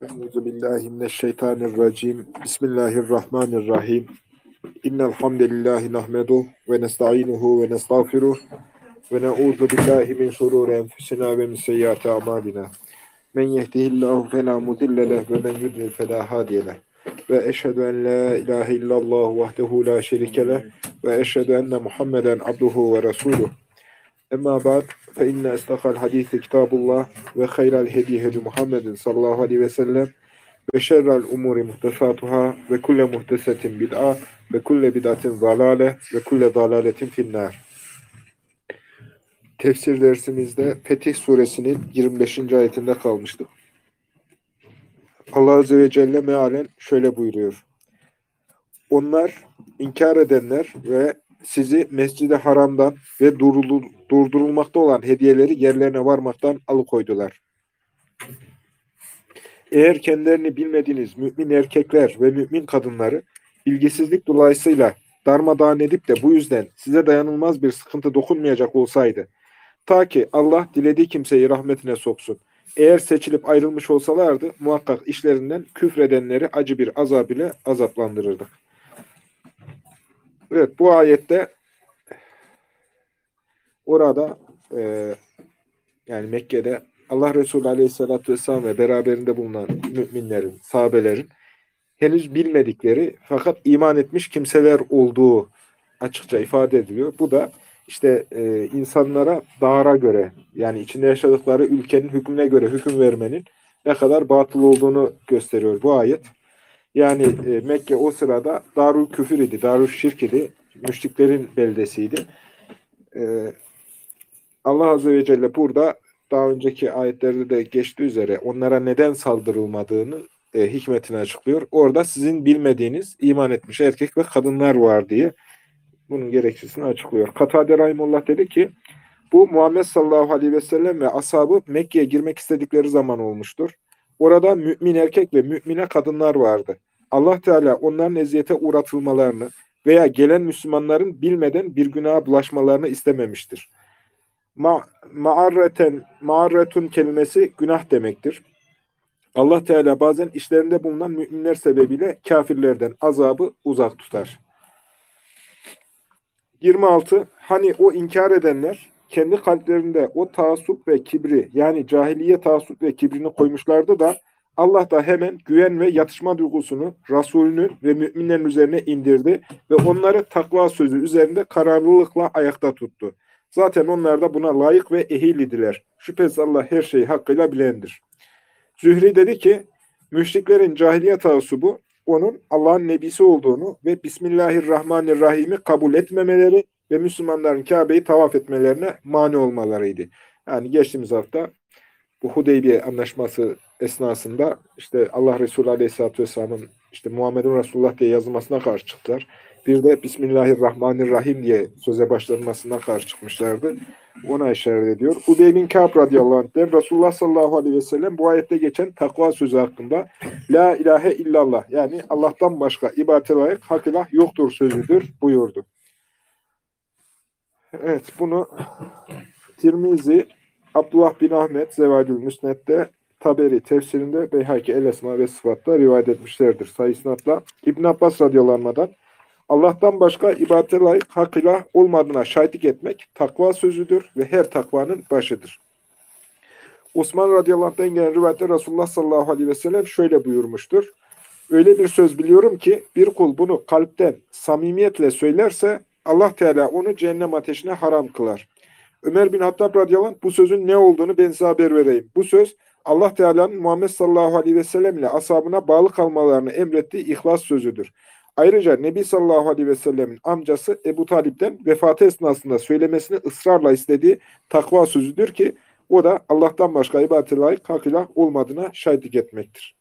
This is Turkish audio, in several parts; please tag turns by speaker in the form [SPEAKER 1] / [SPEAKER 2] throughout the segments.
[SPEAKER 1] Euzubillahimineşşeytanirracim. Bismillahirrahmanirrahim. İnnel hamdelellahi nahmeduhu ve nestainuhu ve nestağfiruh ve na'udzu billahi min şururi enfusina ve min seyyiati a'malina. Men yehdihillahu fela mudille leh ve men yudlil fela hadiye leh. Ve eşhedü en la ilahe illallah vahdehu la şerike leh ve eşhedü enne Muhammeden abduhu ve resuluh. Emma ba'd fe inne estakal hadisi kitabullah ve hayral hedi hedi Muhammedin sallallahu aleyhi ve sellem ve şerrel umuri muhtesatuhâ ve kulle muhtesetin bid'a ve kulle bid'atin zalâle ve kulle zalâletin finnâr. Tefsir dersimizde Fetih Suresinin 25. ayetinde kalmıştık. Allah Azze ve Celle mealen şöyle buyuruyor. Onlar, inkar edenler ve sizi Mescid-i Haram'dan ve durdurulmakta olan hediyeleri yerlerine varmaktan alıkoydular. Eğer kendilerini bilmediğiniz mümin erkekler ve mümin kadınları bilgisizlik dolayısıyla darmadağın edip de bu yüzden size dayanılmaz bir sıkıntı dokunmayacak olsaydı, ta ki Allah dilediği kimseyi rahmetine soksun. Eğer seçilip ayrılmış olsalardı muhakkak işlerinden küfredenleri acı bir azab ile azaplandırırdık. Evet, bu ayette orada yani Mekke'de Allah Resulü Aleyhisselatü Vesselam ve beraberinde bulunan müminlerin, sahabelerin henüz bilmedikleri fakat iman etmiş kimseler olduğu açıkça ifade ediliyor. Bu da işte insanlara dara göre yani içinde yaşadıkları ülkenin hükmüne göre hüküm vermenin ne kadar batıl olduğunu gösteriyor bu ayet. Yani Mekke o sırada darul küfür idi, darul şirk idi, müşriklerin beldesiydi. Allah Azze ve Celle burada daha önceki ayetlerde de geçtiği üzere onlara neden saldırılmadığını hikmetini açıklıyor. Orada sizin bilmediğiniz iman etmiş erkek ve kadınlar var diye bunun gerekçesini açıklıyor. Katade Rahimullah dedi ki bu Muhammed sallallahu aleyhi ve sellem ve ashabı Mekke'ye girmek istedikleri zaman olmuştur. Orada mümin erkek ve mümine kadınlar vardı. Allah Teala onların eziyete uğratılmalarını veya gelen Müslümanların bilmeden bir günaha bulaşmalarını istememiştir. Ma'arretun kelimesi günah demektir. Allah Teala bazen işlerinde bulunan müminler sebebiyle kafirlerden azabı uzak tutar. 26. Hani o inkar edenler kendi kalplerinde o taassup ve kibri yani cahiliye taassup ve kibrini koymuşlardı da Allah da hemen güven ve yatışma duygusunu Resulünün ve müminlerin üzerine indirdi ve onları takva sözü üzerinde kararlılıkla ayakta tuttu. Zaten onlar da buna layık ve ehil idiler. Şüphesiz Allah her şeyi hakkıyla bilendir. Zühri dedi ki, müşriklerin cahiliye taassubu onun Allah'ın nebisi olduğunu ve Bismillahirrahmanirrahim'i kabul etmemeleri ve Müslümanların Kabe'yi tavaf etmelerine mani olmalarıydı. Yani geçtiğimiz hafta bu Hudeybiye anlaşması esnasında işte Allah Resulü Aleyhisselatü Vesselam'ın işte Muhammedun Resulullah diye yazılmasına karşı çıktılar. Bir de Bismillahirrahmanirrahim diye söze başlanmasına karşı çıkmışlardı. Ona işaret ediyor. Ubey bin Kâb radıyallahu anh'den Resulullah sallallahu aleyhi ve sellem bu ayette geçen takva sözü hakkında La ilahe illallah yani Allah'tan başka ibadete layık hak ilah yoktur sözüdür buyurdu. Evet bunu Tirmizi, Abdullah bin Ahmet Zevadül Müsned'de, Taberi tefsirinde, Beyhaki El-Esma ve Sıfat'ta rivayet etmişlerdir. Sayısınatla İbn Abbas radıyallahu anh'dan Allah'tan başka ibadete layık hak ilah olmadığına şahitlik etmek takva sözüdür ve her takvanın başıdır. Osman radıyallahu anh'tan gelen rivayette Resulullah sallallahu aleyhi ve sellem şöyle buyurmuştur. Öyle bir söz biliyorum ki bir kul bunu kalpten samimiyetle söylerse Allah Teala onu cehennem ateşine haram kılar. Ömer bin Hattab radıyallahu anh bu sözün ne olduğunu ben size haber vereyim. Bu söz Allah Teala'nın Muhammed sallallahu aleyhi ve sellem ile ashabına bağlı kalmalarını emrettiği ihlas sözüdür. Ayrıca Nebi sallallahu aleyhi ve sellemin amcası Ebu Talip'ten vefatı esnasında söylemesini ısrarla istediği takva sözüdür ki o da Allah'tan başka ibadete layık hak ilah olmadığına şahitlik etmektir.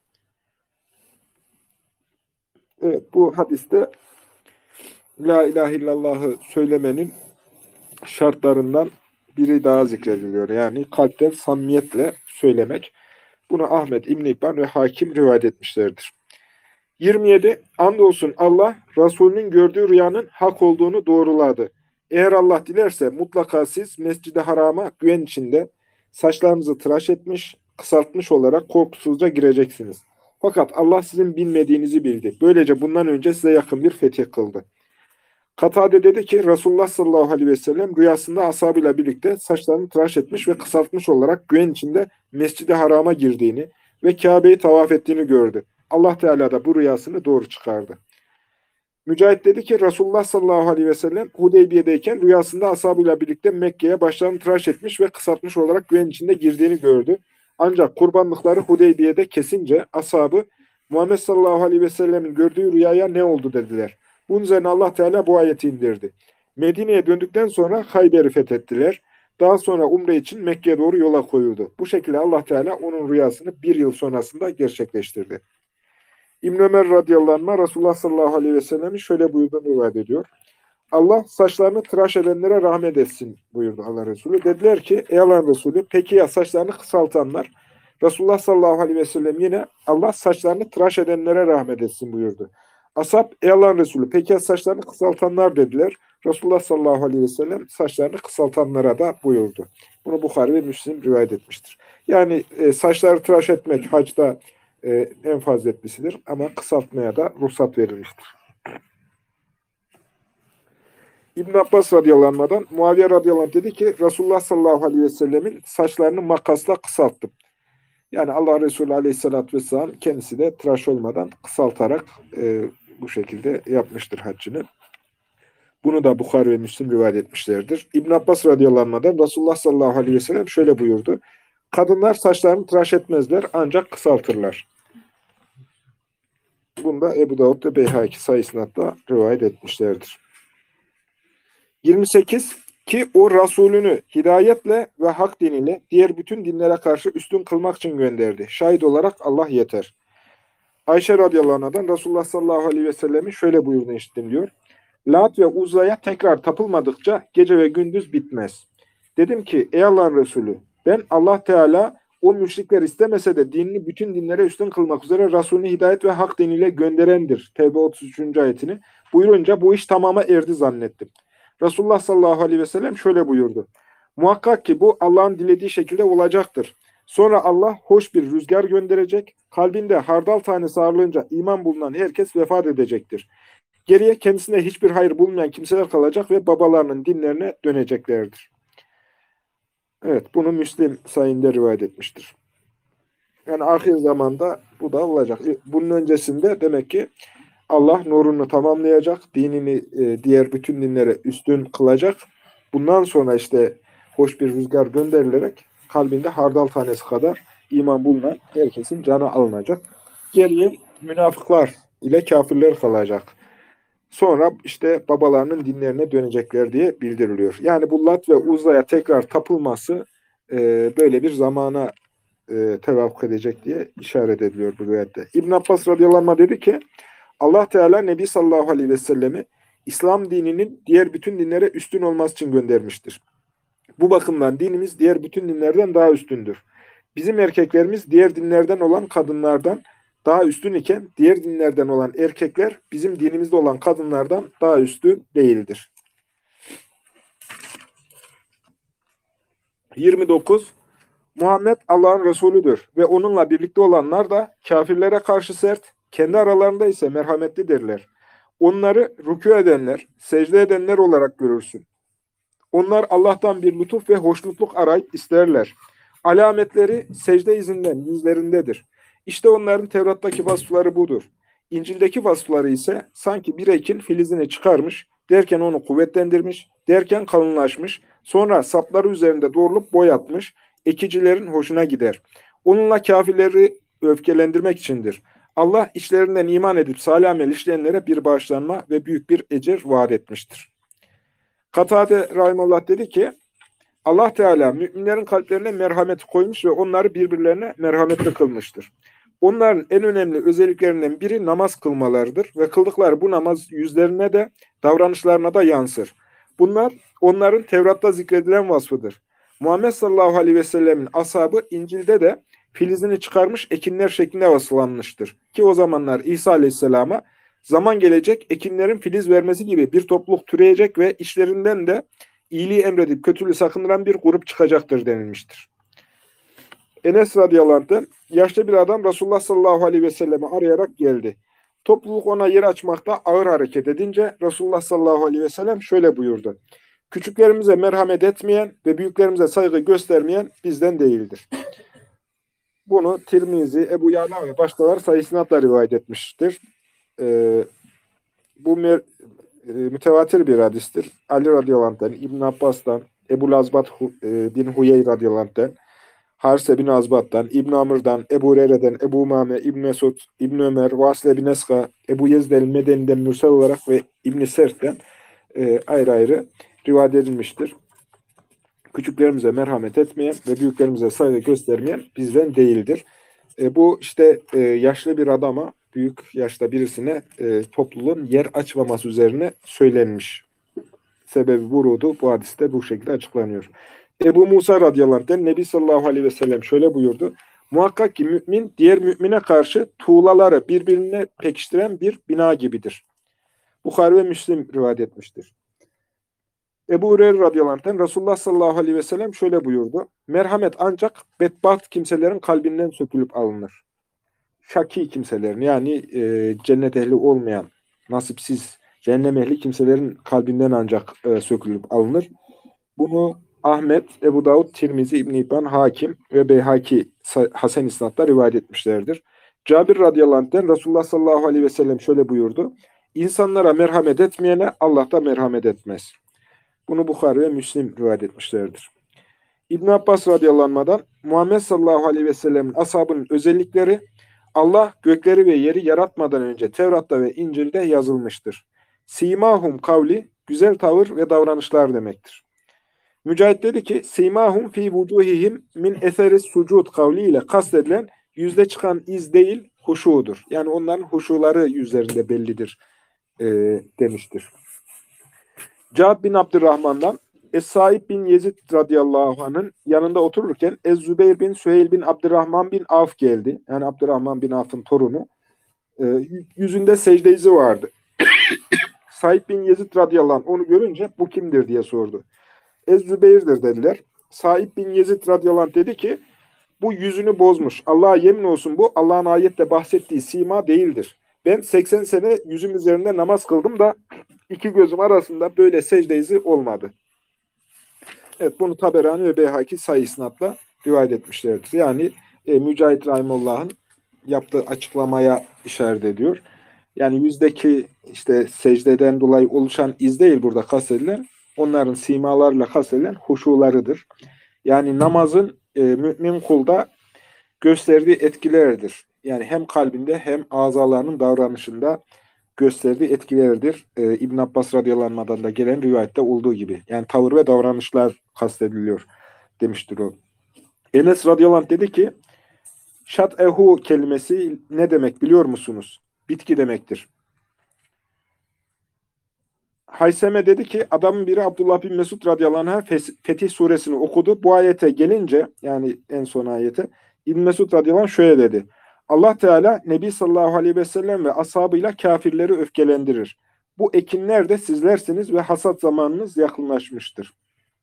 [SPEAKER 1] Evet bu hadiste La ilahe illallah'ı söylemenin şartlarından biri daha zikrediliyor. Yani kalpten samimiyetle söylemek. Bunu Ahmet, İbn İbban ve Hakim rivayet etmişlerdir. 27. Andolsun Allah, Resulünün gördüğü rüyanın hak olduğunu doğruladı. Eğer Allah dilerse mutlaka siz Mescid-i Haram'a güven içinde saçlarınızı tıraş etmiş, kısaltmış olarak korkusuzca gireceksiniz. Fakat Allah sizin bilmediğinizi bildi. Böylece bundan önce size yakın bir fetih kıldı. Katade dedi ki Resulullah sallallahu aleyhi ve sellem rüyasında ashabıyla birlikte saçlarını tıraş etmiş ve kısaltmış olarak güven içinde Mescid-i Haram'a girdiğini ve Kabe'yi tavaf ettiğini gördü. Allah Teala da bu rüyasını doğru çıkardı. Mücahit dedi ki Resulullah sallallahu aleyhi ve sellem Hudeybiye'deyken rüyasında ashabıyla birlikte Mekke'ye başlarını tıraş etmiş ve kısaltmış olarak güven içinde girdiğini gördü. Ancak kurbanlıkları Hudeybiye'de kesince ashabı Muhammed sallallahu aleyhi ve sellemin gördüğü rüyaya ne oldu dediler. Bunun üzerine Allah Teala bu ayeti indirdi. Medine'ye döndükten sonra Hayber'i fethettiler. Daha sonra umre için Mekke'ye doğru yola koyuldu. Bu şekilde Allah Teala onun rüyasını bir yıl sonrasında gerçekleştirdi. İbn Ömer radıyallahu anh Resulullah sallallahu aleyhi ve sellem'i şöyle buyurduğunu rivayet ediyor. Allah saçlarını tıraş edenlere rahmet etsin buyurdu Allah Resulü. Dediler ki ey Allah'ın Resulü peki ya saçlarını kısaltanlar? Resulullah sallallahu aleyhi ve sellem yine Allah saçlarını tıraş edenlere rahmet etsin buyurdu. Ashab ey Allah'ın Resulü peki ya saçlarını kısaltanlar dediler. Resulullah sallallahu aleyhi ve sellem saçlarını kısaltanlara da buyurdu. Bunu Bukhari ve Müslim rivayet etmiştir. Yani saçları tıraş etmek hacda en faziletlisidir ama kısaltmaya da ruhsat verilmiştir. İbn Abbas radıyallahu anh'dan Muaviye radıyallahu anh dedi ki Resulullah sallallahu aleyhi ve sellemin saçlarını makasla kısalttım. Yani Allah Resulü aleyhissalatü vesselam kendisi de tıraş olmadan kısaltarak bu şekilde yapmıştır haccını. Bunu da Bukhari ve Müslim rivayet etmişlerdir. İbn Abbas radıyallahu anh'dan Resulullah sallallahu aleyhi ve sellem şöyle buyurdu. Kadınlar saçlarını tıraş etmezler ancak kısaltırlar. Bunu da Ebu Davud ve Beyhaki sayısında da rivayet etmişlerdir. 28. Ki o Resulünü hidayetle ve hak diniyle diğer bütün dinlere karşı üstün kılmak için gönderdi. Şahit olarak Allah yeter. Ayşe radıyallahu anh'dan Resulullah sallallahu aleyhi ve sellem'i şöyle buyurduğunu işittim diyor. Lat ve Uzza'ya tekrar tapılmadıkça gece ve gündüz bitmez. Dedim ki ey Allah'ın Resulü ben Allah Teala o müşrikler istemese de dinini bütün dinlere üstün kılmak üzere Resulünü hidayet ve hak diniyle gönderendir. Tevbe 33. ayetini buyurunca bu iş tamama erdi zannettim. Resulullah sallallahu aleyhi ve sellem şöyle buyurdu. Muhakkak ki bu Allah'ın dilediği şekilde olacaktır. Sonra Allah hoş bir rüzgar gönderecek. Kalbinde hardal tanesi ağırlığınca iman bulunan herkes vefat edecektir. Geriye kendisine hiçbir hayır bulmayan kimseler kalacak ve babalarının dinlerine döneceklerdir. Evet, bunu Müslim sayında rivayet etmiştir. Yani ahir zamanda bu da olacak. Bunun öncesinde demek ki Allah nurunu tamamlayacak, dinini diğer bütün dinlere üstün kılacak. Bundan sonra işte hoş bir rüzgar gönderilerek kalbinde hardal tanesi kadar iman bulunan herkesin canı alınacak. Geriye münafıklar ile kafirler kalacak. Sonra işte babalarının dinlerine dönecekler diye bildiriliyor. Yani bu Lat ve Uzza'ya tekrar tapılması böyle bir zamana tevakkuk edecek diye işaret ediliyor bu rivayette. İbn Abbas radıyallahu anh dedi ki Allah Teala Nebi sallallahu aleyhi ve sellemi İslam dininin diğer bütün dinlere üstün olması için göndermiştir. Bu bakımdan dinimiz diğer bütün dinlerden daha üstündür. Bizim erkeklerimiz diğer dinlerden olan kadınlardan daha üstün iken diğer dinlerden olan erkekler bizim dinimizde olan kadınlardan daha üstün değildir. 29. Muhammed Allah'ın Resulüdür ve onunla birlikte olanlar da kafirlere karşı sert, kendi aralarında ise merhametlidirler. Onları rükû edenler, secde edenler olarak görürsün. Onlar Allah'tan bir lütuf ve hoşnutluk arayıp isterler. Alametleri secde izinden yüzlerindedir. İşte onların Tevrat'taki vasıfları budur. İncil'deki vasıfları ise sanki bir ekin filizini çıkarmış, derken onu kuvvetlendirmiş, derken kalınlaşmış, sonra sapları üzerinde doğrulup boyatmış, ekicilerin hoşuna gider. Onunla kafirleri öfkelendirmek içindir. Allah içlerinden iman edip salih amel işleyenlere bir bağışlanma ve büyük bir ecir vaat etmiştir. Katade Rahimullah dedi ki, Allah Teala müminlerin kalplerine merhamet koymuş ve onları birbirlerine merhametli kılmıştır. Onların en önemli özelliklerinden biri namaz kılmalarıdır ve kıldıkları bu namaz yüzlerine de davranışlarına da yansır. Bunlar onların Tevrat'ta zikredilen vasfıdır. Muhammed sallallahu aleyhi ve sellemin ashabı İncil'de de filizini çıkarmış ekinler şeklinde vasıflanmıştır. Ki o zamanlar İsa aleyhisselama zaman gelecek ekinlerin filiz vermesi gibi bir topluluk türeyecek ve işlerinden de iyiliği emredip kötülüğü sakındıran bir grup çıkacaktır denilmiştir. Enes radıyallahu anh'ten yaşlı bir adam Resulullah sallallahu aleyhi ve sellemi arayarak geldi. Topluluk ona yer açmakta ağır hareket edince Resulullah sallallahu aleyhi ve sellem şöyle buyurdu. Küçüklerimize merhamet etmeyen ve büyüklerimize saygı göstermeyen bizden değildir. Bunu Tirmizi, Ebu Ya'la ve başkaları sayısınatla rivayet etmiştir. Bu mütevatir bir hadistir. Ali radıyallahu anh'ten, İbn Abbas'tan, Ebu Lazbat bin Huyey radıyallahu anh'ten, Harse bin Azbat'tan, İbn Amr'dan, Ebu Hureyre'den, Ebu Umame, İbn Mesud, İbn Ömer, Vasile bin Eska, Ebu Yezid el-Medeni'den mürsel olarak ve İbn Sert'ten ayrı ayrı rivayet edilmiştir. Küçüklerimize merhamet etmeyen ve büyüklerimize saygı göstermeyen bizden değildir. Bu işte yaşlı bir adama, büyük yaşta birisine topluluğun yer açmaması üzerine söylenmiş. Sebebi vurudu bu hadiste bu şekilde açıklanıyor. Ebu Musa radıyallahu anh'ten Nebi sallallahu aleyhi ve sellem şöyle buyurdu. Muhakkak ki mümin diğer mümine karşı tuğlaları birbirine pekiştiren bir bina gibidir. Bukhari ve Müslim rivayet etmiştir. Ebu Hureyre radıyallahu anh'ten Resulullah sallallahu aleyhi ve sellem şöyle buyurdu. Merhamet ancak bedbaht kimselerin kalbinden sökülüp alınır. Şaki kimselerin yani cennet ehli olmayan, nasipsiz, cehennem ehli kimselerin kalbinden ancak sökülüp alınır. Bunu Ahmet, Ebu Davud, Tirmizi, İbn İbban, Hakim ve Beyhaki Hasan isnatla rivayet etmişlerdir. Cabir radıyallahu anh'ten Resulullah sallallahu aleyhi ve sellem şöyle buyurdu. İnsanlara merhamet etmeyene Allah da merhamet etmez. Bunu Bukhari ve Müslim rivayet etmişlerdir. İbn Abbas radıyallahu anh'dan Muhammed sallallahu aleyhi ve sellem'in ashabının özellikleri Allah gökleri ve yeri yaratmadan önce Tevrat'ta ve İncil'de yazılmıştır. Simahum kavli güzel tavır ve davranışlar demektir. Mücahit dedi ki simahum fi vuduhihim min eseris sucud kavliyle kastedilen yüzde çıkan iz değil huşudur. Yani onların huşuları yüzlerinde bellidir demiştir. Cabir bin Abdurrahman'dan Es-Saib bin Yezid radıyallahu anh'ın yanında otururken Ez-Zübeyir bin Süheyl bin Abdurrahman bin Avf geldi. Yani Abdurrahman bin Avf'ın torunu. Yüzünde secde izi vardı. Saib bin Yezid radıyallahu anh onu görünce bu kimdir diye sordu. Ez-Zübeyir'dir dediler. Saib bin Yezid radıyallahu anh dedi ki bu yüzünü bozmuş. Allah'a yemin olsun bu Allah'ın ayette bahsettiği sima değildir. Ben 80 sene yüzüm üzerinde namaz kıldım da iki gözüm arasında böyle secde izi olmadı. Evet bunu Taberani ve Beyhaki sayı isnatla rivayet etmişlerdir. Yani Mücahit Rahimullah'ın yaptığı açıklamaya işaret ediyor. Yani yüzdeki işte secdeden dolayı oluşan iz değil burada kastedilen, onların simalarla kastedilen huşularıdır. Yani namazın mümin kulda gösterdiği etkilerdir. Yani hem kalbinde hem azalarının davranışında gösterdiği etkilerdir. İbn Abbas radıyallahu anh'dan da gelen rivayette olduğu gibi. Yani tavır ve davranışlar kastediliyor demiştir o. Enes radıyallahu anh dedi ki şat'ehu kelimesi ne demek biliyor musunuz? Bitki demektir. Hayseme dedi ki adamın biri Abdullah bin Mesud radıyallahu anh'a Fetih suresini okudu. Bu ayete gelince yani en son ayete İbn Mesud radıyallahu anh şöyle dedi. Allah Teala Nebi sallallahu aleyhi ve sellem ve ashabıyla kafirleri öfkelendirir. Bu ekinler de sizlersiniz ve hasat zamanınız yakınlaşmıştır.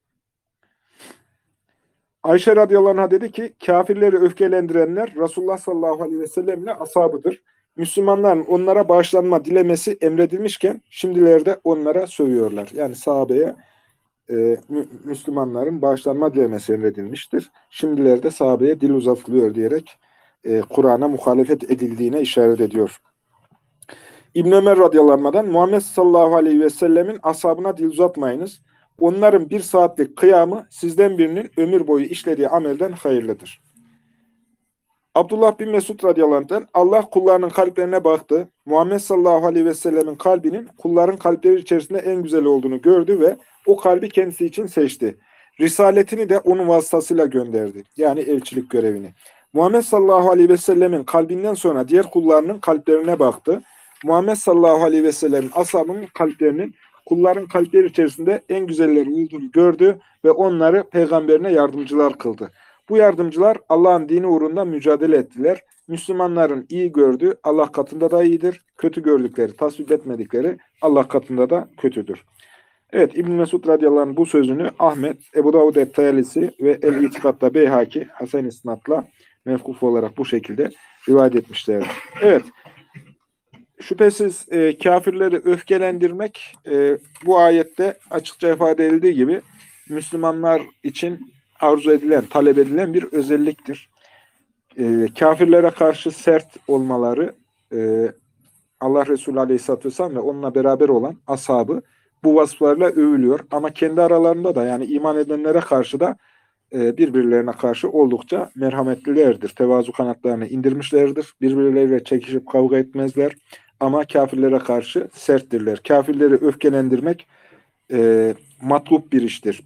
[SPEAKER 1] Ayşe radıyallahu anh'a dedi ki kafirleri öfkelendirenler Resulullah sallallahu aleyhi ve sellem ile ashabıdır. Müslümanların onlara bağışlanma dilemesi emredilmişken şimdilerde onlara sövüyorlar. Yani sahabeye Müslümanların bağışlanma dilemesi emredilmiştir. Şimdilerde sahabeye dil uzatılıyor diyerek Kur'an'a muhalefet edildiğine işaret ediyor. İbn Ömer radıyallahu anh'dan Muhammed sallallahu aleyhi ve sellemin ashabına dil uzatmayınız. Onların bir saatlik kıyamı sizden birinin ömür boyu işlediği amelden hayırlıdır. Abdullah bin Mesud radıyallahu anh'tan Allah kullarının kalplerine baktı. Muhammed sallallahu aleyhi ve sellemin kalbinin kulların kalpleri içerisinde en güzel olduğunu gördü ve o kalbi kendisi için seçti. Risaletini de onun vasıtasıyla gönderdi. Yani elçilik görevini. Muhammed sallallahu aleyhi ve sellemin kalbinden sonra diğer kullarının kalplerine baktı. Muhammed sallallahu aleyhi ve sellemin ashabının kalplerinin kulların kalpleri içerisinde en güzelleri olduğunu gördü ve onları peygamberine yardımcılar kıldı. Bu yardımcılar Allah'ın dini uğrunda mücadele ettiler. Müslümanların iyi gördüğü Allah katında da iyidir. Kötü gördükleri, tasvip etmedikleri Allah katında da kötüdür. Evet, İbn Mesud radıyallahu anh bu sözünü Ahmet, Ebu Davud et-Tayalisi ve El-İtikad'da Beyhaki Hasan isnatla mevkuf olarak bu şekilde rivayet etmişlerdir. Evet, şüphesiz kafirleri öfkelendirmek bu ayette açıkça ifade edildiği gibi Müslümanlar için arzu edilen, talep edilen bir özelliktir. Kafirlere karşı sert olmaları Allah Resulü Aleyhisselatü Vesselam ve onunla beraber olan ashabı bu vasıflarla övülüyor. Ama kendi aralarında da yani iman edenlere karşı da birbirlerine karşı oldukça merhametlilerdir. Tevazu kanatlarını indirmişlerdir. Birbirleriyle çekişip kavga etmezler. Ama kafirlere karşı serttirler. Kafirleri öfkelendirmek matlup bir iştir.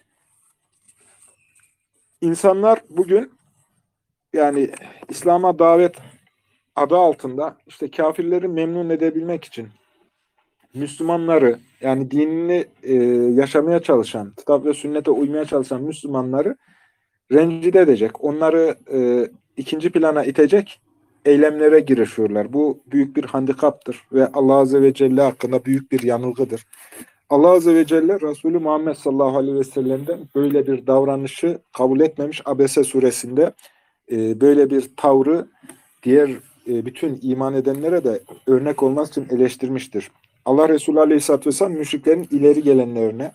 [SPEAKER 1] İnsanlar bugün yani İslam'a davet adı altında işte kafirleri memnun edebilmek için Müslümanları yani dinini yaşamaya çalışan, kitap ve sünnete uymaya çalışan Müslümanları rencide edecek, onları ikinci plana itecek eylemlere girişiyorlar. Bu büyük bir handikaptır ve Allah Azze ve Celle hakkında büyük bir yanılgıdır. Allah Azze ve Celle Resulü Muhammed sallallahu aleyhi ve sellem'den böyle bir davranışı kabul etmemiş. Abese suresinde böyle bir tavrı diğer bütün iman edenlere de örnek olması için eleştirmiştir. Allah Resulü Aleyhisselatü Vesselam müşriklerin ileri gelenlerine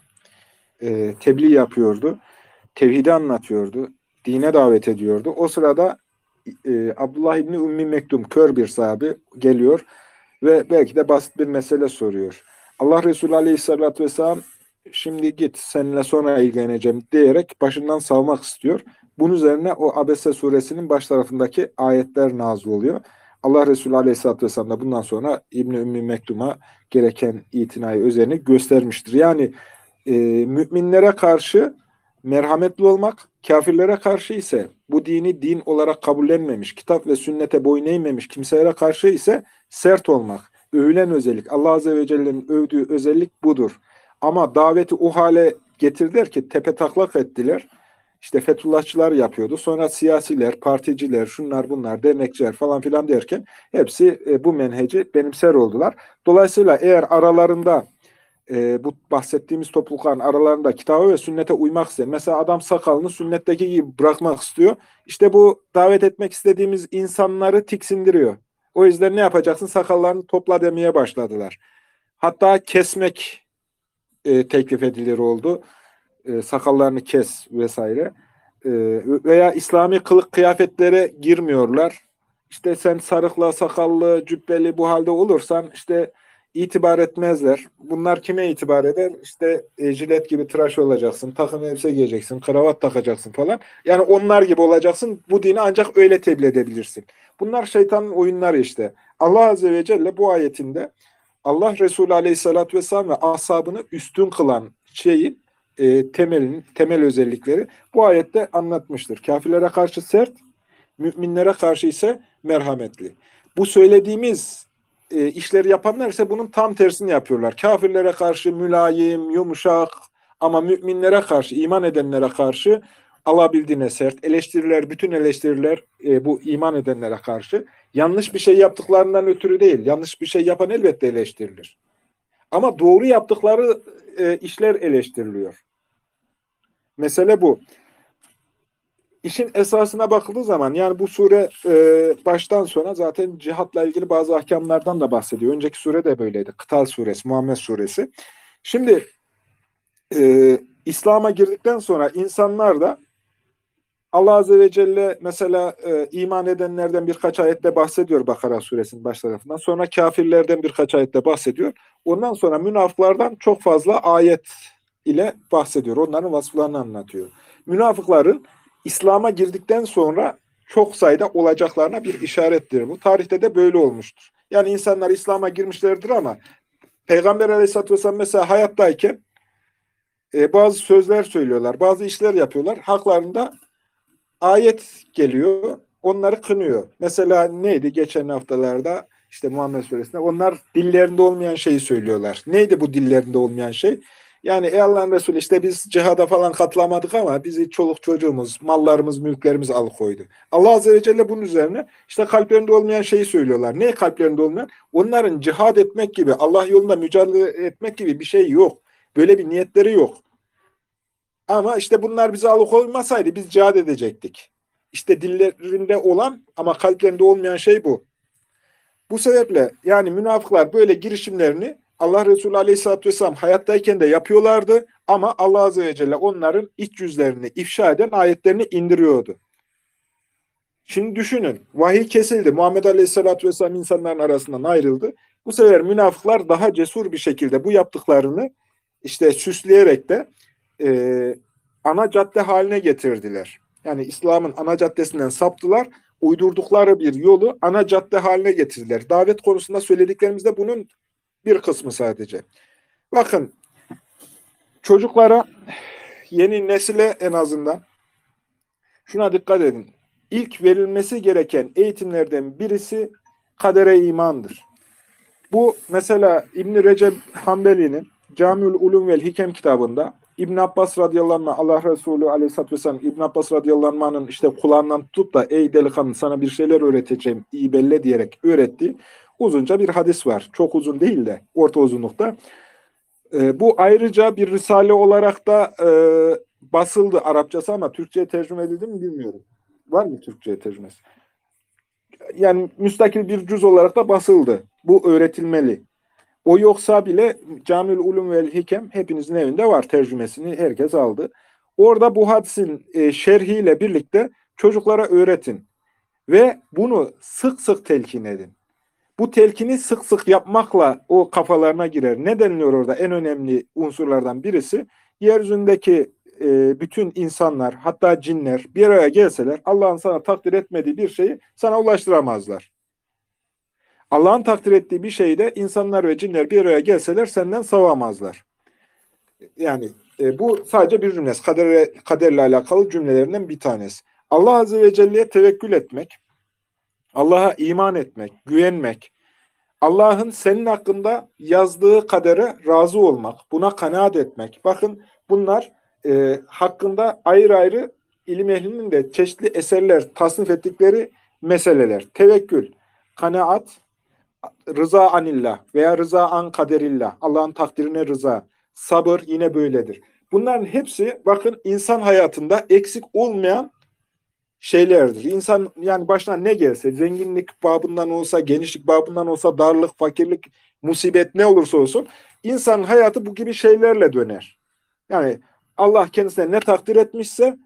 [SPEAKER 1] tebliğ yapıyordu. Tevhidi anlatıyordu. Dine davet ediyordu. O sırada Abdullah İbni Ümmi Mektum kör bir sahabe geliyor ve belki de basit bir mesele soruyor. Allah Resulü Aleyhisselatü Vesselam şimdi git seninle sonra ilgileneceğim diyerek başından savmak istiyor. Bunun üzerine o Abese suresinin baş tarafındaki ayetler nazil oluyor. Allah Resulü Aleyhisselatü Vesselam da bundan sonra İbni Ümmi Mektum'a gereken itinayı, özenini göstermiştir. Yani müminlere karşı merhametli olmak, kafirlere karşı ise bu dini din olarak kabullenmemiş, kitap ve sünnete boyun eğmemiş kimselere karşı ise sert olmak. Övülen özellik, Allah Azze ve Celle'nin övdüğü özellik budur. Ama daveti o hale getirdiler ki tepetaklak ettiler. İşte Fethullahçılar yapıyordu. Sonra siyasiler, particiler, şunlar bunlar, dernekçiler falan filan derken hepsi bu menheci benimser oldular. Dolayısıyla eğer aralarında bu bahsettiğimiz toplulukların aralarında kitaba ve sünnete uymak isteyen, mesela adam sakalını sünnetteki gibi bırakmak istiyor. İşte bu davet etmek istediğimiz insanları tiksindiriyor. O yüzden ne yapacaksın? Sakallarını topla demeye başladılar. Hatta kesmek teklif edilir oldu. Sakallarını kes vesaire. Veya İslami kılık kıyafetlere girmiyorlar. İşte sen sarıkla, sakallı, cübbeli bu halde olursan işte itibar etmezler. Bunlar kime itibar eder? İşte jilet gibi tıraş olacaksın, takım elbise giyeceksin, kravat takacaksın falan. Yani onlar gibi olacaksın. Bu dini ancak öyle tebliğ edebilirsin. Bunlar şeytanın oyunları işte. Allah Azze ve Celle bu ayetinde Allah Resulü Aleyhisselatü Vesselam ve ashabını üstün kılan şeyin temel özellikleri bu ayette anlatmıştır. Kafirlere karşı sert, müminlere karşı ise merhametli. Bu söylediğimiz işleri yapanlar ise bunun tam tersini yapıyorlar. Kafirlere karşı mülayim, yumuşak ama müminlere karşı, iman edenlere karşı alabildiğine sert. Eleştiriler, bütün eleştiriler bu iman edenlere karşı. Yanlış bir şey yaptıklarından ötürü değil. Yanlış bir şey yapan elbette eleştirilir. Ama doğru yaptıkları işler eleştiriliyor. Mesele bu. İşin esasına bakıldığı zaman yani bu sure baştan sona zaten cihatla ilgili bazı ahkamlardan da bahsediyor. Önceki sure de böyleydi. Kıtal suresi, Muhammed suresi. Şimdi İslam'a girdikten sonra insanlar da Allah Azze ve Celle mesela iman edenlerden birkaç ayette bahsediyor Bakara suresinin baş tarafından. Sonra kafirlerden birkaç ayette bahsediyor. Ondan sonra münafıklardan çok fazla ayet ile bahsediyor. Onların vasıflarını anlatıyor. Münafıkların İslam'a girdikten sonra çok sayıda olacaklarına bir işarettir bu. Tarihte de böyle olmuştur. Yani insanlar İslam'a girmişlerdir ama Peygamber Aleyhisselatü Vesselam mesela hayattayken bazı sözler söylüyorlar, bazı işler yapıyorlar. Haklarında ayet geliyor, onları kınıyor. Mesela neydi geçen haftalarda işte Muhammed Suresi'nde onlar dillerinde olmayan şeyi söylüyorlar. Neydi bu dillerinde olmayan şey? Yani ey Allah'ın Resulü işte biz cihada falan katılamadık ama bizi çoluk çocuğumuz, mallarımız, mülklerimiz alıkoydu. Allah Azze ve Celle bunun üzerine işte kalplerinde olmayan şeyi söylüyorlar. Ne kalplerinde olmayan? Onların cihad etmek gibi, Allah yolunda mücadele etmek gibi bir şey yok. Böyle bir niyetleri yok. Ama işte bunlar bizi alıkoymasaydı biz cihad edecektik. İşte dillerinde olan ama kalplerinde olmayan şey bu. Bu sebeple yani münafıklar böyle girişimlerini Allah Resulü Aleyhisselatü Vesselam hayattayken de yapıyorlardı ama Allah Azze ve Celle onların iç yüzlerini ifşa eden ayetlerini indiriyordu. Şimdi düşünün, vahiy kesildi. Muhammed Aleyhisselatü Vesselam insanların arasından ayrıldı. Bu sefer münafıklar daha cesur bir şekilde bu yaptıklarını işte süsleyerek de ana cadde haline getirdiler. Yani İslam'ın ana caddesinden saptılar, uydurdukları bir yolu ana cadde haline getirdiler. Davet konusunda söylediklerimizde bunun bir kısmı sadece. Bakın, çocuklara, yeni nesile en azından şuna dikkat edin. İlk verilmesi gereken eğitimlerden birisi kadere imandır. Bu mesela İbn-i Recep Hanbeli'nin Camiül Ulum vel Hikem kitabında İbn Abbas radıyallahu anh, Allah Resulü aleyhisselatü vesselam İbn Abbas radıyallahu anh'ın işte kulağından tutup da ey delikanlı sana bir şeyler öğreteceğim iyi belli diyerek öğrettiği uzunca bir hadis var. Çok uzun değil de orta uzunlukta. Bu ayrıca bir risale olarak da basıldı Arapçası ama Türkçe'ye tercüme edildi mi bilmiyorum. Var mı Türkçe'ye tercümesi? Yani müstakil bir cüz olarak da basıldı. Bu öğretilmeli. O yoksa bile Camiül Ulum vel Hikem hepinizin evinde var. Tercümesini herkes aldı. Orada bu hadisin şerhiyle birlikte çocuklara öğretin. Ve bunu sık sık telkin edin. Bu telkini sık sık yapmakla o kafalarına girer. Ne deniliyor orada? En önemli unsurlardan birisi, yeryüzündeki bütün insanlar, hatta cinler bir araya gelseler Allah'ın sana takdir etmediği bir şeyi sana ulaştıramazlar. Allah'ın takdir ettiği bir şeyi de insanlar ve cinler bir araya gelseler senden savamazlar. Yani bu sadece bir cümlesi. Kaderle alakalı cümlelerinden bir tanesi. Allah Azze ve Celle'ye tevekkül etmek, Allah'a iman etmek, güvenmek, Allah'ın senin hakkında yazdığı kadere razı olmak, buna kanaat etmek. Bakın bunlar hakkında ayrı ayrı ilim ehlinin de çeşitli eserler tasnif ettikleri meseleler. Tevekkül, kanaat, rıza anillah veya rıza an kaderillah. Allah'ın takdirine rıza. Sabır yine böyledir. Bunların hepsi bakın insan hayatında eksik olmayan şeylerdir. İnsan yani başına ne gelse, zenginlik babından olsa, genişlik babından olsa, darlık, fakirlik, musibet ne olursa olsun, insanın hayatı bu gibi şeylerle döner. Yani Allah kendisine ne takdir etmişse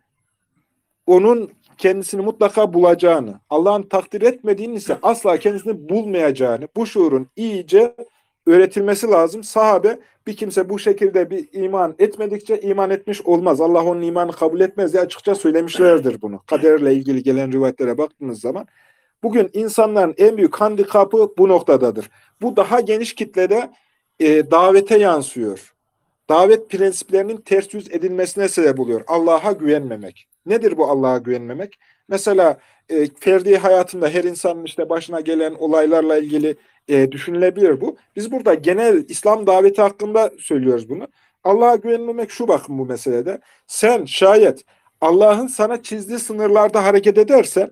[SPEAKER 1] onun kendisini mutlaka bulacağını, Allah'ın takdir etmediğini ise asla kendisini bulmayacağını, bu şuurun iyice öğretilmesi lazım. Sahabe bir kimse bu şekilde bir iman etmedikçe iman etmiş olmaz. Allah onun imanı kabul etmez diye açıkça söylemişlerdir bunu. Kaderle ilgili gelen rivayetlere baktığınız zaman. Bugün insanların en büyük handikapı bu noktadadır. Bu daha geniş kitlede davete yansıyor. Davet prensiplerinin ters yüz edilmesine sebep oluyor. Allah'a güvenmemek. Nedir bu Allah'a güvenmemek? Mesela ferdi hayatında her insanın işte başına gelen olaylarla ilgili düşünülebilir bu. Biz burada genel İslam daveti hakkında söylüyoruz bunu. Allah'a güvenmemek şu bakın bu meselede. Sen şayet Allah'ın sana çizdiği sınırlarda hareket edersen,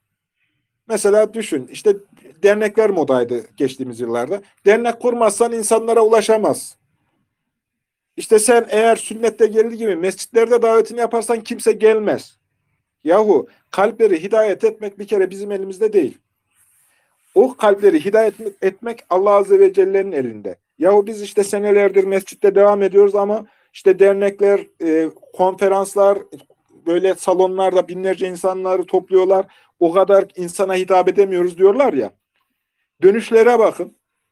[SPEAKER 1] mesela düşün işte dernekler modaydı geçtiğimiz yıllarda. Dernek kurmazsan insanlara ulaşamaz. İşte sen eğer sünnette geldiği gibi mescitlerde davetini yaparsan kimse gelmez. Yahu kalpleri hidayet etmek bir kere bizim elimizde değil. O kalpleri hidayet etmek Allah Azze ve Celle'nin elinde. Yahu biz işte senelerdir mescitte devam ediyoruz ama işte dernekler, konferanslar, böyle salonlarda binlerce insanları topluyorlar. O kadar insana hitap edemiyoruz diyorlar ya. Dönüşlere bakın.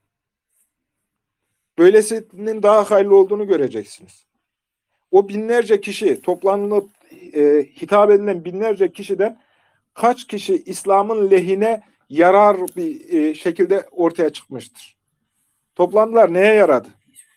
[SPEAKER 1] Böylesinin daha hayırlı olduğunu göreceksiniz. O binlerce kişi toplanıp hitap edilen binlerce kişiden kaç kişi İslam'ın lehine yarar bir şekilde ortaya çıkmıştır? Toplantılar neye yaradı?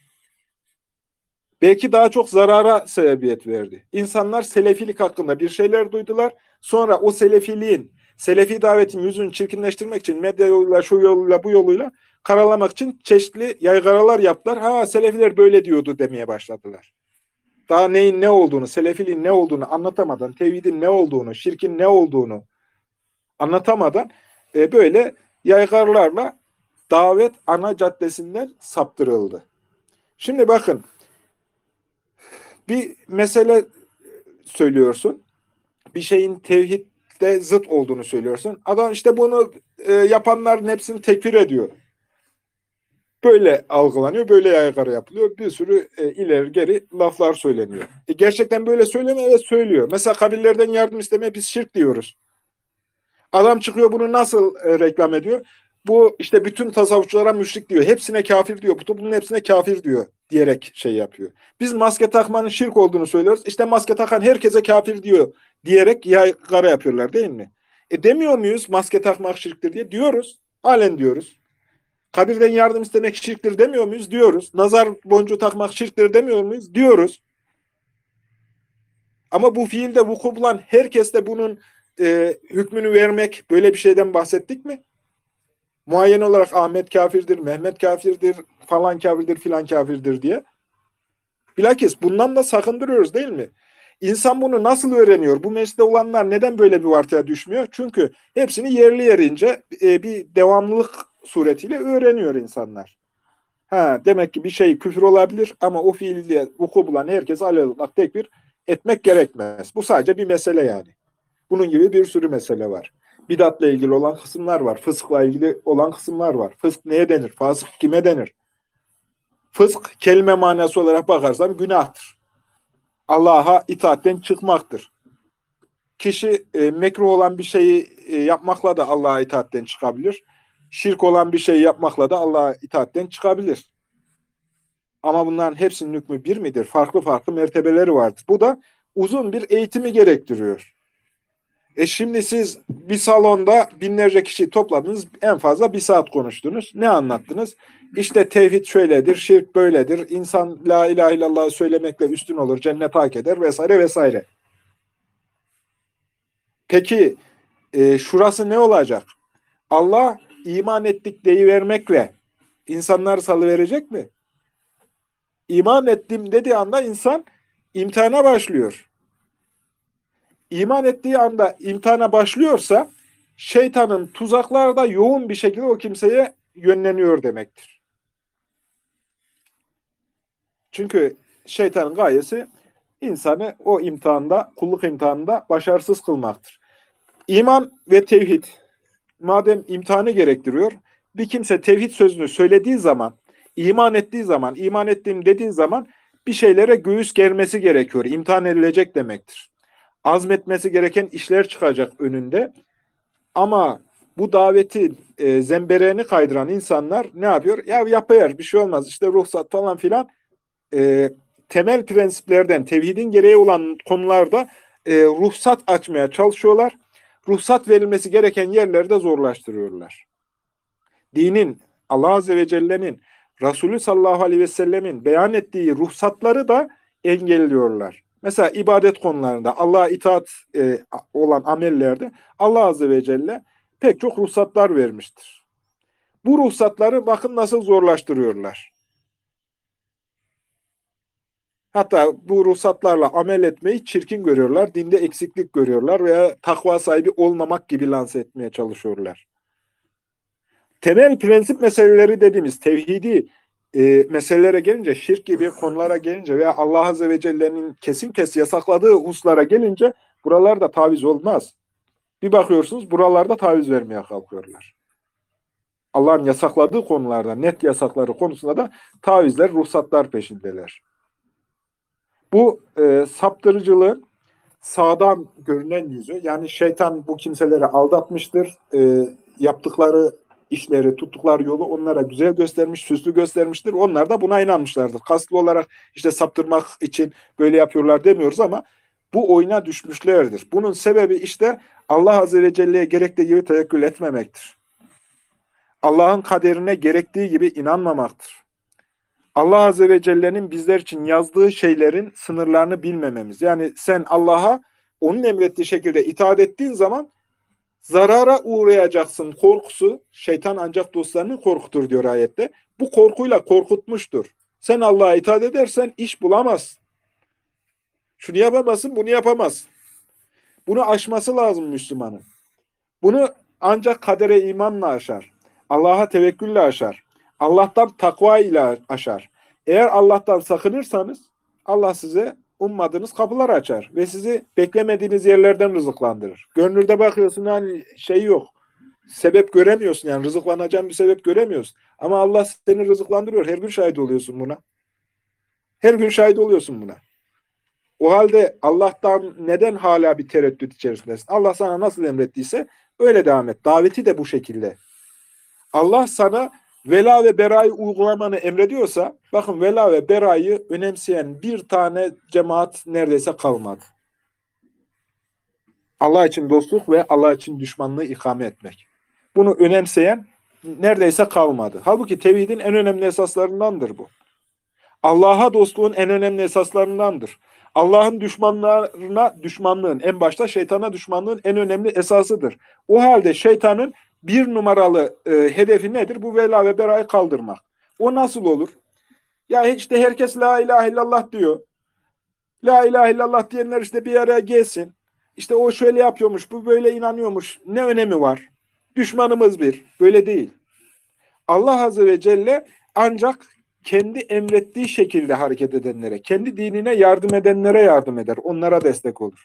[SPEAKER 1] Belki daha çok zarara sebebiyet verdi. İnsanlar selefilik hakkında bir şeyler duydular. Sonra o selefiliğin, selefi davetin yüzünü çirkinleştirmek için medya yoluyla, şu yoluyla, bu yoluyla karalamak için çeşitli yaygaralar yaptılar. Ha selefiler böyle diyordu demeye başladılar. Daha neyin ne olduğunu, selefiliğin ne olduğunu anlatamadan, tevhidin ne olduğunu, şirkin ne olduğunu anlatamadan böyle yaygarlarla davet ana caddesinden saptırıldı. Şimdi bakın, Bir mesele söylüyorsun. Bir şeyin tevhidde zıt olduğunu söylüyorsun. Adam işte bunu yapanların hepsini tekfir ediyor. Böyle algılanıyor, böyle yaygara yapılıyor. Bir sürü ileri geri laflar söyleniyor. Gerçekten böyle söyleme, evet söylüyor. Mesela kabirlerden yardım istemeye biz şirk diyoruz. Adam çıkıyor bunu nasıl reklam ediyor? Bu işte bütün tasavvufçulara müşrik diyor. Hepsine kafir diyor. Bunun hepsine kafir diyor diyerek şey yapıyor. Biz maske takmanın şirk olduğunu söylüyoruz. İşte maske takan herkese kafir diyor diyerek yaygara yapıyorlar değil mi? Demiyor muyuz maske takmak şirktir diye? Diyoruz. Halen diyoruz. Kabirden yardım istemek şirktir demiyor muyuz? Diyoruz. Nazar boncuğu takmak şirktir demiyor muyuz? Diyoruz. Ama bu fiilde vuku bulan herkes de bunun hükmünü vermek, böyle bir şeyden bahsettik mi? Muayyen olarak Ahmet kafirdir, Mehmet kafirdir, falan kafirdir, filan kafirdir diye. Bilakis bundan da sakındırıyoruz değil mi? İnsan bunu nasıl öğreniyor? Bu mesleği olanlar neden böyle bir vartaya düşmüyor? Çünkü hepsini yerli yerince bir devamlılık suretiyle öğreniyor insanlar. Ha, demek ki bir şey küfür olabilir ama o fiilde vuku bulan herkese alelak tekfir etmek gerekmez. Bu sadece bir mesele yani. Bunun gibi bir sürü mesele var. Bidatla ilgili olan kısımlar var. Fıskla ilgili olan kısımlar var. Fısk neye denir? Fasık kime denir? Fısk kelime manası olarak bakarsam günahtır. Allah'a itaatten çıkmaktır. Kişi mekruh olan bir şeyi yapmakla da Allah'a itaatten çıkabilir. Şirk olan bir şeyi yapmakla da Allah'a itaatten çıkabilir. Ama bunların hepsinin hükmü bir midir? Farklı farklı mertebeleri vardır. Bu da uzun bir eğitimi gerektiriyor. Şimdi siz bir salonda binlerce kişiyi topladınız, en fazla bir saat konuştunuz. Ne anlattınız? İşte tevhid şöyledir, şirk böyledir, insan la ilahe illallah söylemekle üstün olur, cennet hak eder vesaire vesaire. Peki şurası ne olacak? Allah iman ettik deyivermekle insanları salıverecek mi? İman ettim dediği anda insan imtihana başlıyor. İman ettiği anda imtihana başlıyorsa şeytanın tuzakları da yoğun bir şekilde o kimseye yönleniyor demektir. Çünkü şeytanın gayesi insanı o imtihanda, kulluk imtihanında başarısız kılmaktır. İman ve tevhid madem imtihanı gerektiriyor, bir kimse tevhid sözünü söylediği zaman, iman ettiği zaman, iman ettiğim dediği zaman bir şeylere göğüs germesi gerekiyor. İmtihan edilecek demektir. Azmetmesi gereken işler çıkacak önünde. Ama bu davetin zembereğini kaydıran insanlar ne yapıyor? Ya yapayır, bir şey olmaz, işte ruhsat falan filan. Temel prensiplerden, tevhidin gereği olan konularda ruhsat açmaya çalışıyorlar. Ruhsat verilmesi gereken yerlerde zorlaştırıyorlar. Dinin, Allah Azze ve Celle'nin, Resulü sallallahu aleyhi ve sellemin beyan ettiği ruhsatları da engelliyorlar. Mesela ibadet konularında, Allah'a itaat olan amellerde Allah Azze ve Celle pek çok ruhsatlar vermiştir. Bu ruhsatları bakın nasıl zorlaştırıyorlar. Hatta bu ruhsatlarla amel etmeyi çirkin görüyorlar, dinde eksiklik görüyorlar veya takva sahibi olmamak gibi lanse etmeye çalışıyorlar. Temel prensip meseleleri dediğimiz tevhidi meselelere gelince, şirk gibi konulara gelince veya Allah Azze ve Celle'nin kesin yasakladığı hususlara gelince buralarda taviz olmaz. Bir bakıyorsunuz buralarda taviz vermeye kalkıyorlar. Allah'ın yasakladığı konularda, net yasakları konusunda da tavizler, ruhsatlar peşindeler. Bu saptırıcılığın sağdan görünen yüzü, yani şeytan bu kimseleri aldatmıştır. Yaptıkları işleri, tuttukları yolu onlara güzel göstermiş, süslü göstermiştir. Onlar da buna inanmışlardır. Kasıtlı olarak işte saptırmak için böyle yapıyorlar demiyoruz ama bu oyuna düşmüşlerdir. Bunun sebebi işte Allah Azze ve Celle'ye gerektiği gibi tevekkül etmemektir. Allah'ın kaderine gerektiği gibi inanmamaktır. Allah Azze ve Celle'nin bizler için yazdığı şeylerin sınırlarını bilmememiz. Yani sen Allah'a onun emrettiği şekilde itaat ettiğin zaman zarara uğrayacaksın korkusu, şeytan ancak dostlarını korkutur diyor ayette. Bu korkuyla korkutmuştur. Sen Allah'a itaat edersen iş bulamazsın. Şunu yapamazsın, bunu yapamazsın. Bunu aşması lazım Müslümanın. Bunu ancak kadere imanla aşar. Allah'a tevekkülle aşar. Allah'tan takva ile aşar. Eğer Allah'tan sakınırsanız Allah size ummadığınız kapılar açar ve sizi beklemediğiniz yerlerden rızıklandırır. Gönlünde bakıyorsun hani şey yok. Sebep göremiyorsun yani rızıklanacağın bir sebep göremiyorsun. Ama Allah seni rızıklandırıyor. Her gün şahit oluyorsun buna. Her gün şahit oluyorsun buna. O halde Allah'tan neden hala bir tereddüt içerisindesin? Allah sana nasıl emrettiyse öyle devam et. Daveti de bu şekilde. Allah sana vela ve berayı uygulamanı emrediyorsa, bakın vela ve berayı önemseyen bir tane cemaat neredeyse kalmadı. Allah için dostluk ve Allah için düşmanlığı ikame etmek. Bunu önemseyen neredeyse kalmadı. Halbuki tevhidin en önemli esaslarındandır bu. Allah'a dostluğun en önemli esaslarındandır. Allah'ın düşmanlarına düşmanlığın, en başta şeytana düşmanlığın en önemli esasıdır. O halde şeytanın bir numaralı hedefi nedir? Bu vela ve berayı kaldırmak. O nasıl olur? Ya işte herkes la ilahe illallah diyor. La ilahe illallah diyenler işte bir araya gelsin. İşte o şöyle yapıyormuş, bu böyle inanıyormuş. Ne önemi var? Düşmanımız bir. Böyle değil. Allah Azze ve Celle ancak kendi emrettiği şekilde hareket edenlere, kendi dinine yardım edenlere yardım eder. Onlara destek olur.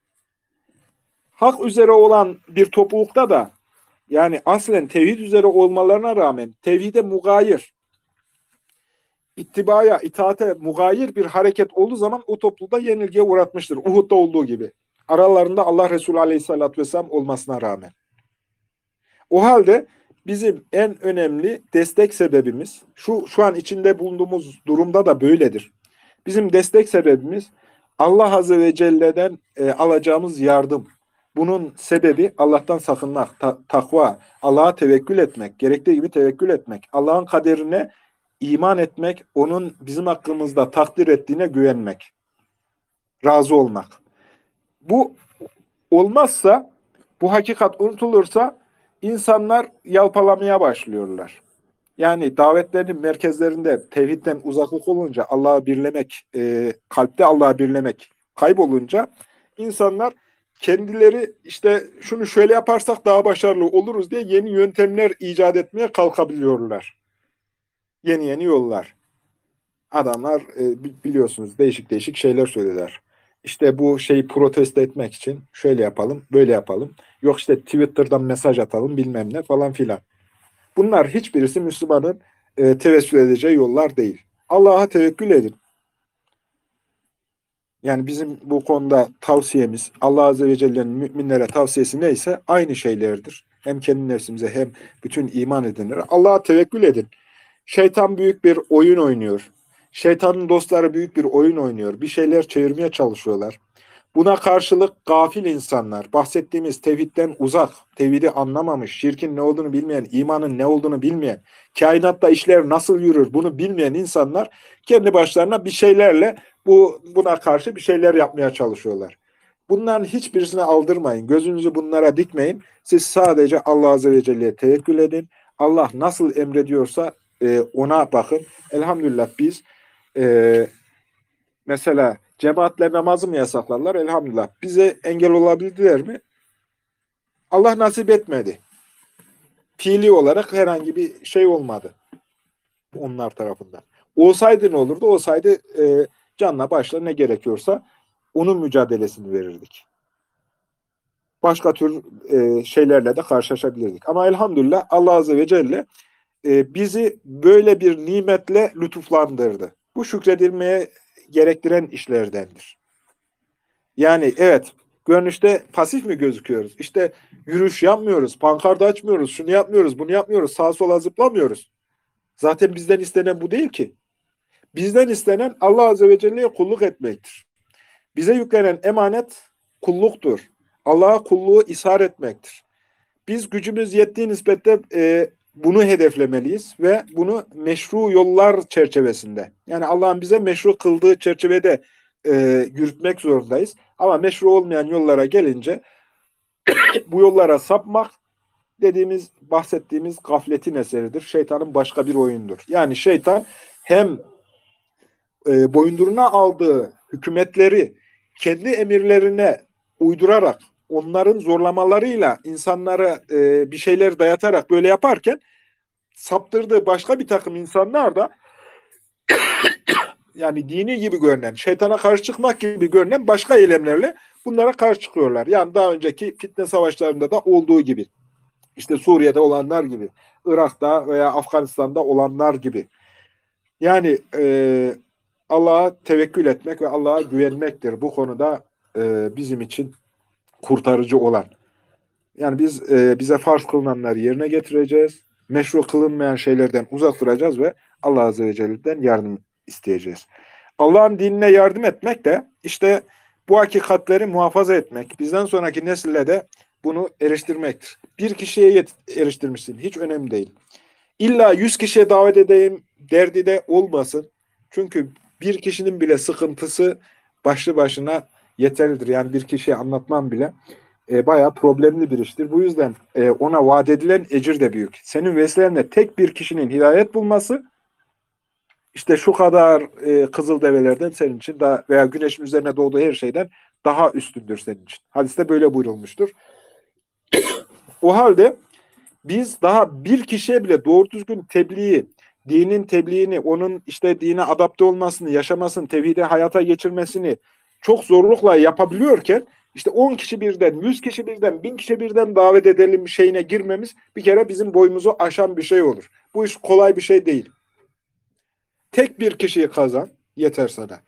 [SPEAKER 1] Hak üzere olan bir toplulukta da yani aslen tevhid üzere olmalarına rağmen tevhide mugayir, ittibaya, itaate mugayir bir hareket olduğu zaman o topluluğda yenilgiye uğratmıştır. Uhud'da olduğu gibi. Aralarında Allah Resulü Aleyhisselatü Vesselam olmasına rağmen. O halde bizim en önemli destek sebebimiz, şu an içinde bulunduğumuz durumda da böyledir. Bizim destek sebebimiz Allah Azze ve Celle'den alacağımız yardım. Bunun sebebi Allah'tan sakınmak, takva, Allah'a tevekkül etmek, gerektiği gibi tevekkül etmek, Allah'ın kaderine iman etmek, onun bizim hakkımızda takdir ettiğine güvenmek, razı olmak. Bu olmazsa, bu hakikat unutulursa insanlar yalpalamaya başlıyorlar. Yani davetlerin merkezlerinde tevhidden uzaklık olunca, Allah'ı birlemek, kalpte Allah'ı birlemek kaybolunca insanlar kendileri işte şunu şöyle yaparsak daha başarılı oluruz diye yeni yöntemler icat etmeye kalkabiliyorlar. Yeni yollar. Adamlar biliyorsunuz değişik değişik şeyler söylediler. İşte bu şeyi protesto etmek için şöyle yapalım, böyle yapalım. Yok işte Twitter'dan mesaj atalım bilmem ne falan filan. Bunlar hiçbirisi Müslümanın tevessül edeceği yollar değil. Allah'a tevekkül edin. Yani bizim bu konuda tavsiyemiz, Allah Azze ve Celle'nin müminlere tavsiyesi neyse aynı şeylerdir. Hem kendi nefsimize hem bütün iman edenlere. Allah'a tevekkül edin. Şeytan büyük bir oyun oynuyor. Şeytanın dostları büyük bir oyun oynuyor. Bir şeyler çevirmeye çalışıyorlar. Buna karşılık gafil insanlar, bahsettiğimiz tevhidden uzak, tevhidi anlamamış, şirkin ne olduğunu bilmeyen, imanın ne olduğunu bilmeyen, kainatta işler nasıl yürür bunu bilmeyen insanlar kendi başlarına bir şeylerle buna karşı bir şeyler yapmaya çalışıyorlar. Bunların hiçbirisine aldırmayın. Gözünüzü bunlara dikmeyin. Siz sadece Allah Azze ve Celle'ye tevekkül edin. Allah nasıl emrediyorsa ona bakın. Elhamdülillah biz mesela cemaatler namazı mı yasaklarlar? Elhamdülillah. Bize engel olabildiler mi? Allah nasip etmedi. Fiili olarak herhangi bir şey olmadı onlar tarafından. Olsaydı ne olurdu? Olsaydı canla başla ne gerekiyorsa onun mücadelesini verirdik. Başka tür şeylerle de karşılaşabilirdik. Ama elhamdülillah Allah Azze ve Celle bizi böyle bir nimetle lütuflandırdı. Bu şükredilmeye gerektiren işlerdendir. Yani evet, görünüşte pasif mi gözüküyoruz? İşte yürüyüş yapmıyoruz, pankart açmıyoruz, şunu yapmıyoruz, bunu yapmıyoruz, sağa sola zıplamıyoruz. Zaten bizden istenen bu değil ki. Bizden istenen Allah Azze ve Celle'ye kulluk etmektir. Bize yüklenen emanet kulluktur. Allah'a kulluğu ishar etmektir. Biz gücümüz yettiği nispette bunu hedeflemeliyiz ve bunu meşru yollar çerçevesinde, yani Allah'ın bize meşru kıldığı çerçevede yürütmek zorundayız. Ama meşru olmayan yollara gelince bu yollara sapmak dediğimiz, bahsettiğimiz gafletin eseridir. Şeytanın başka bir oyundur. Yani şeytan hem boyunduruna aldığı hükümetleri kendi emirlerine uydurarak, onların zorlamalarıyla insanlara bir şeyler dayatarak böyle yaparken saptırdığı başka bir takım insanlar da yani dini gibi görünen, şeytana karşı çıkmak gibi görünen başka eylemlerle bunlara karşı çıkıyorlar. Yani daha önceki fitne savaşlarında da olduğu gibi. İşte Suriye'de olanlar gibi, Irak'ta veya Afganistan'da olanlar gibi. Yani Allah'a tevekkül etmek ve Allah'a güvenmektir. Bu konuda bizim için kurtarıcı olan. Yani biz bize farz kılınanları yerine getireceğiz. Meşru kılınmayan şeylerden uzak duracağız ve Allah Azze ve Celle'den yardım isteyeceğiz. Allah'ın dinine yardım etmek de işte bu hakikatleri muhafaza etmek, bizden sonraki nesille de bunu eriştirmektir. Bir kişiye eriştirmişsin, hiç önemli değil. İlla 100 kişiye davet edeyim derdi de olmasın. Çünkü bir kişinin bile sıkıntısı başlı başına yeterlidir. Yani bir kişiye anlatmam bile bayağı problemli bir iştir. Bu yüzden ona vaat edilen ecir de büyük. Senin vesilenle tek bir kişinin hidayet bulması işte şu kadar kızıl develerden senin için daha veya güneşin üzerine doğduğu her şeyden daha üstündür senin için. Hadiste böyle buyurulmuştur. O halde biz daha bir kişiye bile doğru düzgün tebliği, dinin tebliğini, onun işte dine adapte olmasını, yaşamasını, tevhide hayata geçirmesini çok zorlukla yapabiliyorken işte 10 kişi birden, 100 kişi birden, 1000 kişi birden davet edelim şeyine girmemiz bir kere bizim boyumuzu aşan bir şey olur. Bu iş kolay bir şey değil. Tek bir kişiyi kazan, yeter sana.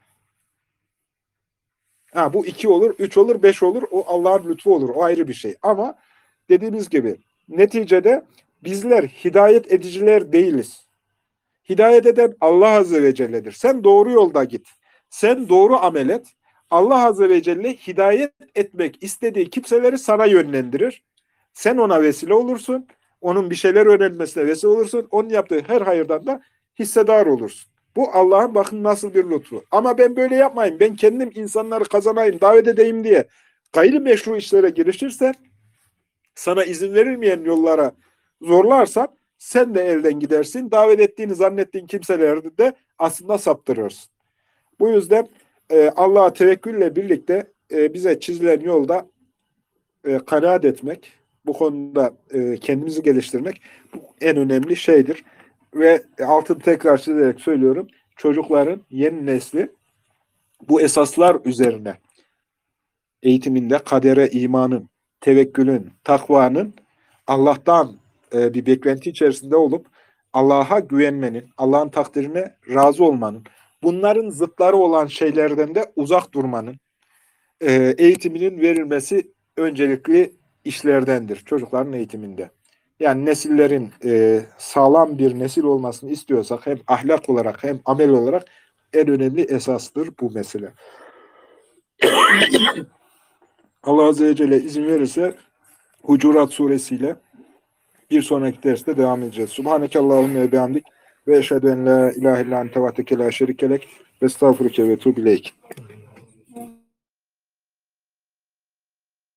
[SPEAKER 1] Ha, bu 2 olur, 3 olur, 5 olur, o Allah'ın lütfu olur, o ayrı bir şey. Ama dediğimiz gibi neticede bizler hidayet ediciler değiliz. Hidayet eden Allah Azze ve Celle'dir. Sen doğru yolda git. Sen doğru amel et. Allah Azze ve Celle hidayet etmek istediği kimseleri sana yönlendirir. Sen ona vesile olursun. Onun bir şeyler öğrenmesine vesile olursun. Onun yaptığı her hayırdan da hissedar olursun. Bu Allah'ın bakın nasıl bir lütfu. Ama ben böyle yapmayayım. Ben kendim insanları kazanayım, davet edeyim diye gayrimeşru işlere girişirsen, sana izin verilmeyen yollara zorlarsan sen de elden gidersin. Davet ettiğini zannettiğin kimseleri de aslında saptırırsın. Bu yüzden Allah'a tevekkülle birlikte bize çizilen yolda kanaat etmek, bu konuda kendimizi geliştirmek bu en önemli şeydir. Ve altını tekrar çizerek söylüyorum, çocukların yeni nesli bu esaslar üzerine eğitiminde kadere imanın, tevekkülün, takvanın, Allah'tan bir beklenti içerisinde olup Allah'a güvenmenin, Allah'ın takdirine razı olmanın, bunların zıtları olan şeylerden de uzak durmanın eğitiminin verilmesi öncelikli işlerdendir çocukların eğitiminde. Yani nesillerin sağlam bir nesil olmasını istiyorsak hem ahlak olarak hem amel olarak en önemli esastır bu mesele. Allah Azze ve Celle izin verirse Hucurat suresiyle bir sonraki derste devam edeceğiz. Subhaneke Allahümme ve bihamdik ve eşhedü en la ilahe illa ente vahdeke la şerikelek ve estağfurüke ve tuğbileyk.